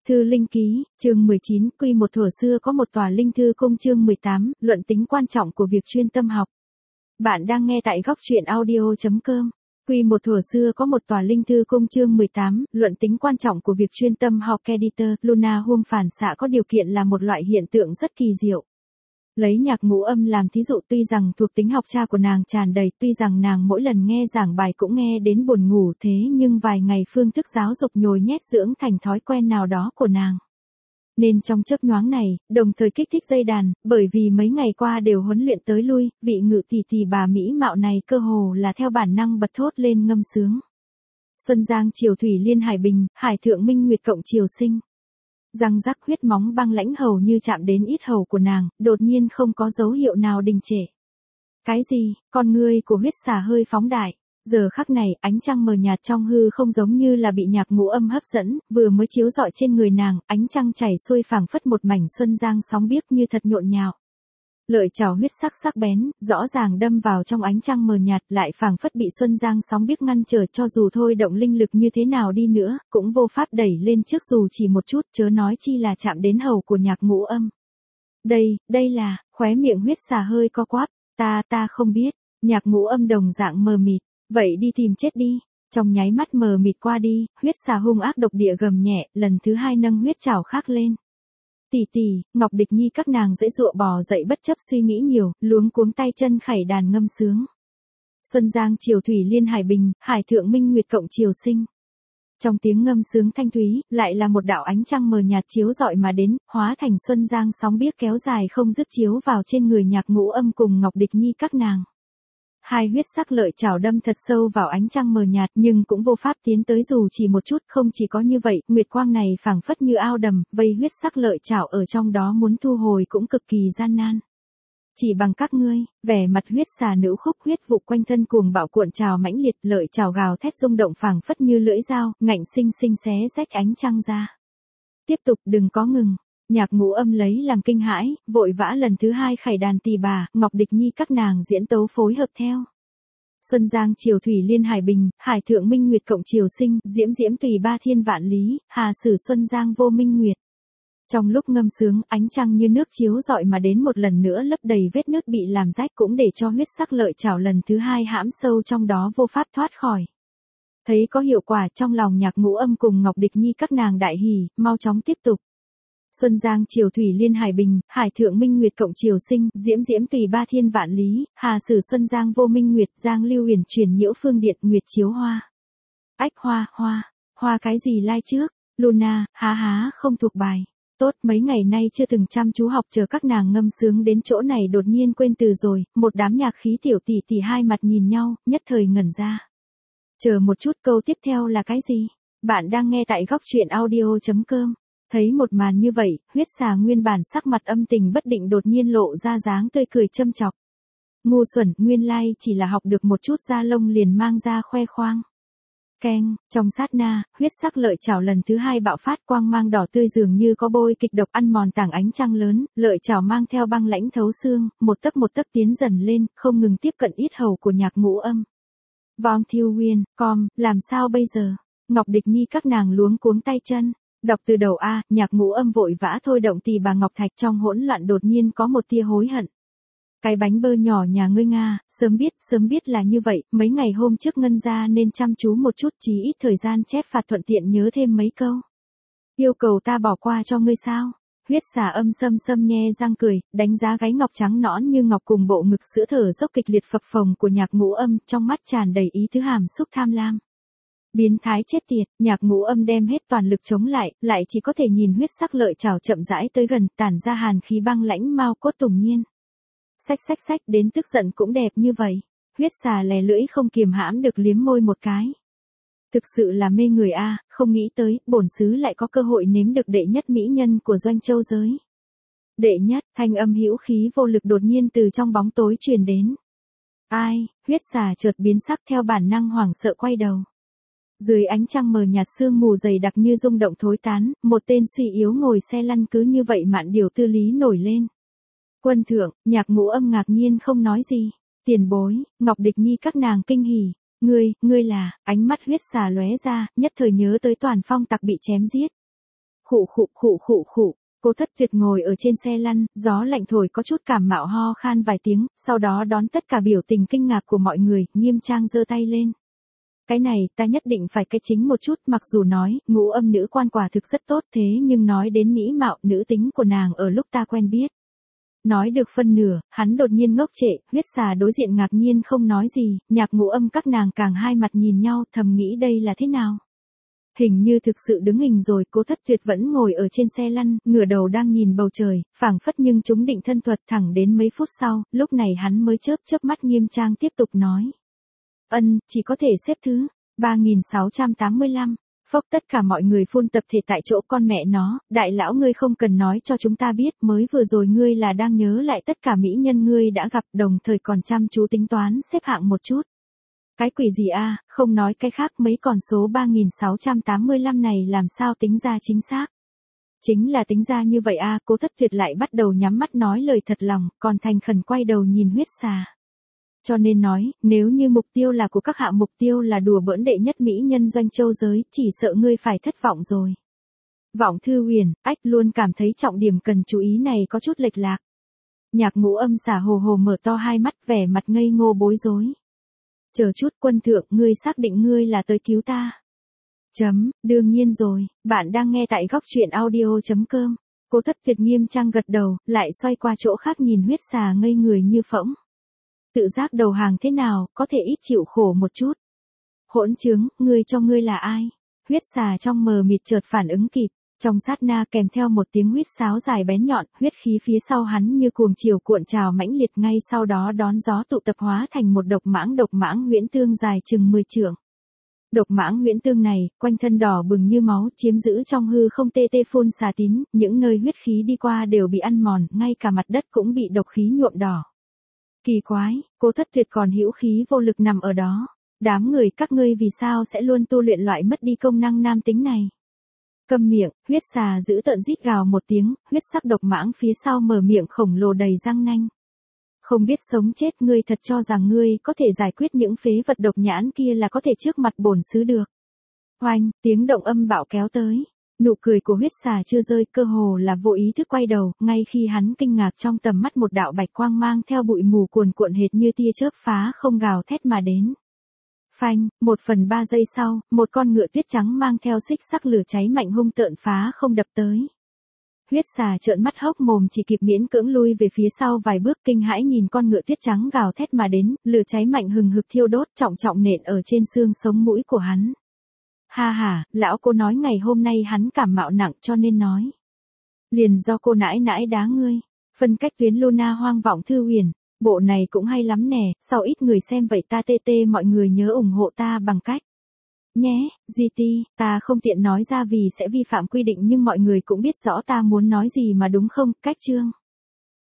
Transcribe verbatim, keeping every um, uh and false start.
Thư Linh Ký, chương mười chín, quy một thuở xưa có một tòa linh thư cung chương mười tám, luận tính quan trọng của việc chuyên tâm học. Bạn đang nghe tại góc truyện audio chấm com. Quy một thuở xưa có một tòa linh thư cung chương mười tám, luận tính quan trọng của việc chuyên tâm học. Editor, Luna Huông phản xạ có điều kiện là một loại hiện tượng rất kỳ diệu. Lấy nhạc ngũ âm làm thí dụ, tuy rằng thuộc tính học tra của nàng tràn đầy, tuy rằng nàng mỗi lần nghe giảng bài cũng nghe đến buồn ngủ, thế nhưng vài ngày phương thức giáo dục nhồi nhét dưỡng thành thói quen nào đó của nàng. Nên trong chớp nhoáng này, đồng thời kích thích dây đàn, bởi vì mấy ngày qua đều huấn luyện tới lui, vị ngự tỷ tỷ bà mỹ mạo này cơ hồ là theo bản năng bật thốt lên ngâm sướng. Xuân Giang Triều Thủy Liên Hải Bình, Hải Thượng Minh Nguyệt Cộng Triều Sinh. Răng rắc huyết móng băng lãnh hầu như chạm đến yết hầu của nàng, đột nhiên không có dấu hiệu nào đình trệ. Cái gì? Con ngươi của huyết xà hơi phóng đại. Giờ khắc này, ánh trăng mờ nhạt trong hư không giống như là bị nhạc ngũ âm hấp dẫn, vừa mới chiếu rọi trên người nàng, ánh trăng chảy xuôi phảng phất một mảnh xuân giang sóng biếc như thật nhộn nhạo. Lợi chảo huyết sắc sắc bén, rõ ràng đâm vào trong ánh trăng mờ nhạt, lại phảng phất bị xuân giang sóng biếc ngăn trở, cho dù thôi động linh lực như thế nào đi nữa, cũng vô pháp đẩy lên trước dù chỉ một chút, chớ nói chi là chạm đến hầu của nhạc ngũ âm. Đây, đây là, khóe miệng huyết xà hơi co quắp, ta, ta không biết, nhạc ngũ âm đồng dạng mờ mịt, vậy đi tìm chết đi. Trong nháy mắt mờ mịt qua đi, huyết xà hung ác độc địa gầm nhẹ, lần thứ hai nâng huyết chảo khác lên. Tỷ tỷ, Ngọc Địch Nhi các nàng dễ dụa bò dậy bất chấp suy nghĩ nhiều, luống cuống tay chân khẩy đàn ngâm sướng. Xuân Giang Triều Thủy Liên Hải Bình, Hải Thượng Minh Nguyệt Cộng Triều Sinh. Trong tiếng ngâm sướng thanh thúy, lại là một đạo ánh trăng mờ nhạt chiếu rọi mà đến, hóa thành xuân giang sóng biếc kéo dài không dứt chiếu vào trên người nhạc ngũ âm cùng Ngọc Địch Nhi các nàng. Hai huyết sắc lợi chảo đâm thật sâu vào ánh trăng mờ nhạt nhưng cũng vô pháp tiến tới dù chỉ một chút, không chỉ có như vậy, nguyệt quang này phảng phất như ao đầm, vây huyết sắc lợi chảo ở trong đó muốn thu hồi cũng cực kỳ gian nan. Chỉ bằng các ngươi, vẻ mặt huyết xà nữ khúc huyết vụ quanh thân cuồng bạo cuộn trào mãnh liệt, lợi chảo gào thét rung động phảng phất như lưỡi dao, ngạnh sinh sinh xé rách ánh trăng ra. Tiếp tục, đừng có ngừng. Nhạc ngũ âm lấy làm kinh hãi, vội vã lần thứ hai khẩy đàn tỳ bà, Ngọc Địch Nhi các nàng diễn tấu phối hợp theo. Xuân Giang Triều Thủy Liên Hải Bình, Hải Thượng Minh Nguyệt Cộng Triều Sinh, diễm diễm tùy ba thiên vạn lý, hà sử Xuân Giang vô minh nguyệt. Trong lúc ngâm sướng, ánh trăng như nước chiếu rọi mà đến một lần nữa lấp đầy vết nứt bị làm rách cũng để cho huyết sắc lợi chảo lần thứ hai hãm sâu trong đó vô pháp thoát khỏi. Thấy có hiệu quả trong lòng nhạc ngũ âm cùng Ngọc Địch Nhi các nàng đại hỉ, mau chóng tiếp tục. Xuân Giang Triều Thủy Liên Hải Bình, Hải Thượng Minh Nguyệt Cộng Triều Sinh, diễm diễm tùy ba thiên vạn lý, hà sử Xuân Giang vô minh nguyệt, Giang lưu huyền truyền nhiễu phương điện, nguyệt chiếu hoa. Ách hoa, hoa, hoa cái gì lai trước, Luna, há há không thuộc bài. Tốt, mấy ngày nay chưa từng chăm chú học, chờ các nàng ngâm sướng đến chỗ này đột nhiên quên từ rồi, một đám nhạc khí tiểu tỷ tỷ hai mặt nhìn nhau, nhất thời ngẩn ra. Chờ một chút, câu tiếp theo là cái gì? Bạn đang nghe tại góc truyện audio chấm com. Thấy một màn như vậy, huyết xà nguyên bản sắc mặt âm tình bất định đột nhiên lộ ra dáng tươi cười châm chọc. Ngu xuẩn, nguyên lai chỉ là học được một chút da lông liền mang ra khoe khoang. Keng, trong sát na, huyết sắc lợi chảo lần thứ hai bạo phát, quang mang đỏ tươi dường như có bôi kịch độc ăn mòn tảng ánh trăng lớn, lợi chảo mang theo băng lãnh thấu xương, một tấc một tấc tiến dần lên, không ngừng tiếp cận yết hầu của nhạc ngũ âm. Vom Thiêu Nguyên, com, làm sao bây giờ? Ngọc Địch Nhi các nàng luống cuống tay chân. Đọc từ đầu A, nhạc ngũ âm vội vã thôi động tỳ bà ngọc thạch, trong hỗn loạn đột nhiên có một tia hối hận. Cái bánh bơ nhỏ nhà ngươi Nga, sớm biết, sớm biết là như vậy, mấy ngày hôm trước ngân ra nên chăm chú một chút, chí ít thời gian chép phạt thuận tiện nhớ thêm mấy câu. Yêu cầu ta bỏ qua cho ngươi sao? Huyết xà âm sâm sâm nhe răng cười, đánh giá gáy ngọc trắng nõn như ngọc cùng bộ ngực sữa thở dốc kịch liệt phập phồng của nhạc ngũ âm, trong mắt tràn đầy ý thứ hàm xúc tham lam. Biến thái chết tiệt, nhạc ngũ âm đem hết toàn lực chống lại, lại chỉ có thể nhìn huyết sắc lợi chảo chậm rãi tới gần, tản ra hàn khí băng lãnh mau cốt tùng nhiên. Xách xách xách, đến tức giận cũng đẹp như vậy. Huyết xà lè lưỡi không kiềm hãm được liếm môi một cái. Thực sự là mê người a, không nghĩ tới, bổn xứ lại có cơ hội nếm được đệ nhất mỹ nhân của doanh châu giới. Đệ nhất, thanh âm hữu khí vô lực đột nhiên từ trong bóng tối truyền đến. Ai, huyết xà chợt biến sắc theo bản năng hoảng sợ quay đầu. Dưới ánh trăng mờ nhạt sương mù dày đặc như rung động thối tán, một tên suy yếu ngồi xe lăn cứ như vậy mạn điều tư lý nổi lên. Quân thượng, nhạc ngũ âm ngạc nhiên không nói gì. Tiền bối, Ngọc Địch Nhi các nàng kinh hỉ. Ngươi, ngươi là, ánh mắt huyết xà lóe ra, nhất thời nhớ tới Toàn Phong tặc bị chém giết. Khụ khụ khụ khụ khụ. Cố Thất Tuyệt ngồi ở trên xe lăn, gió lạnh thổi có chút cảm mạo ho khan vài tiếng, sau đó đón tất cả biểu tình kinh ngạc của mọi người, nghiêm trang giơ tay lên. Cái này, ta nhất định phải cái chính một chút, mặc dù nói, ngũ âm nữ quan quả thực rất tốt thế nhưng nói đến mỹ mạo nữ tính của nàng ở lúc ta quen biết. Nói được phân nửa, hắn đột nhiên ngốc trệ, huyết xà đối diện ngạc nhiên không nói gì, nhạc ngũ âm các nàng càng hai mặt nhìn nhau thầm nghĩ đây là thế nào. Hình như thực sự đứng hình rồi, Cố Thất Tuyệt vẫn ngồi ở trên xe lăn, ngửa đầu đang nhìn bầu trời, phảng phất nhưng chúng định thân thuật thẳng đến mấy phút sau, lúc này hắn mới chớp chớp mắt nghiêm trang tiếp tục nói. Ân, chỉ có thể xếp thứ ba nghìn sáu trăm tám mươi lăm. Phốc tất cả mọi người phun tập thể tại chỗ con mẹ nó, đại lão ngươi không cần nói cho chúng ta biết mới vừa rồi ngươi là đang nhớ lại tất cả mỹ nhân ngươi đã gặp đồng thời còn chăm chú tính toán xếp hạng một chút. Cái quỷ gì a, không nói cái khác mấy con số ba nghìn sáu trăm tám mươi lăm này làm sao tính ra chính xác. Chính là tính ra như vậy a, Cố Thất Tuyệt lại bắt đầu nhắm mắt nói lời thật lòng, còn thành khẩn quay đầu nhìn huyết xà. Cho nên nói, nếu như mục tiêu là của các hạ mục tiêu là đùa bỡn đệ nhất mỹ nhân doanh châu giới, chỉ sợ ngươi phải thất vọng rồi. Vọng Thư Huyền, ách luôn cảm thấy trọng điểm cần chú ý này có chút lệch lạc. Nhạc ngũ âm xả hồ hồ mở to hai mắt vẻ mặt ngây ngô bối rối. Chờ chút quân thượng, ngươi xác định ngươi là tới cứu ta. Chấm, đương nhiên rồi, bạn đang nghe tại góc truyện audio.com. Cố Thất Tuyệt nghiêm trang gật đầu, lại xoay qua chỗ khác nhìn huyết xà ngây người như phỗng. Tự giác đầu hàng thế nào, có thể ít chịu khổ một chút. Hỗn trướng, ngươi cho ngươi là ai? Huyết xà trong mờ mịt chợt phản ứng kịp, trong sát na kèm theo một tiếng huýt sáo dài bén nhọn, huyết khí phía sau hắn như cuồng chiều cuộn trào mãnh liệt ngay sau đó đón gió tụ tập hóa thành một độc mãng độc mãng huyễn tương dài chừng mười trượng. Độc mãng huyễn tương này, quanh thân đỏ bừng như máu, chiếm giữ trong hư không tê tê phun xà tín, những nơi huyết khí đi qua đều bị ăn mòn, ngay cả mặt đất cũng bị độc khí nhuộm đỏ. Kỳ quái, Cố Thất Tuyệt còn hữu khí vô lực nằm ở đó. Đám người các ngươi vì sao sẽ luôn tu luyện loại mất đi công năng nam tính này? Câm miệng, huyết xà giữ tợn rít gào một tiếng, huyết sắc độc mãng phía sau mở miệng khổng lồ đầy răng nanh. Không biết sống chết, ngươi thật cho rằng ngươi có thể giải quyết những phế vật độc nhãn kia là có thể trước mặt bổn sứ được. Oanh, tiếng động âm bạo kéo tới. Nụ cười của huyết xà chưa rơi, cơ hồ là vô ý thức quay đầu, ngay khi hắn kinh ngạc trong tầm mắt một đạo bạch quang mang theo bụi mù cuồn cuộn hệt như tia chớp phá không gào thét mà đến. Phanh, một phần ba giây sau, một con ngựa tuyết trắng mang theo xích sắc lửa cháy mạnh hung tợn phá không đập tới. Huyết xà trợn mắt hốc mồm chỉ kịp miễn cưỡng lui về phía sau vài bước kinh hãi nhìn con ngựa tuyết trắng gào thét mà đến, lửa cháy mạnh hừng hực thiêu đốt trọng trọng nện ở trên xương sống mũi của hắn. Ha ha, lão cô nói ngày hôm nay hắn cảm mạo nặng cho nên nói. Liền do cô nãi nãi đá ngươi. Phân cách tuyến Luna hoang vọng Thư Huyền. Bộ này cũng hay lắm nè, sau ít người xem vậy ta tê tê mọi người nhớ ủng hộ ta bằng cách. Nhé, giê tê, ta không tiện nói ra vì sẽ vi phạm quy định nhưng mọi người cũng biết rõ ta muốn nói gì mà đúng không, cách chương.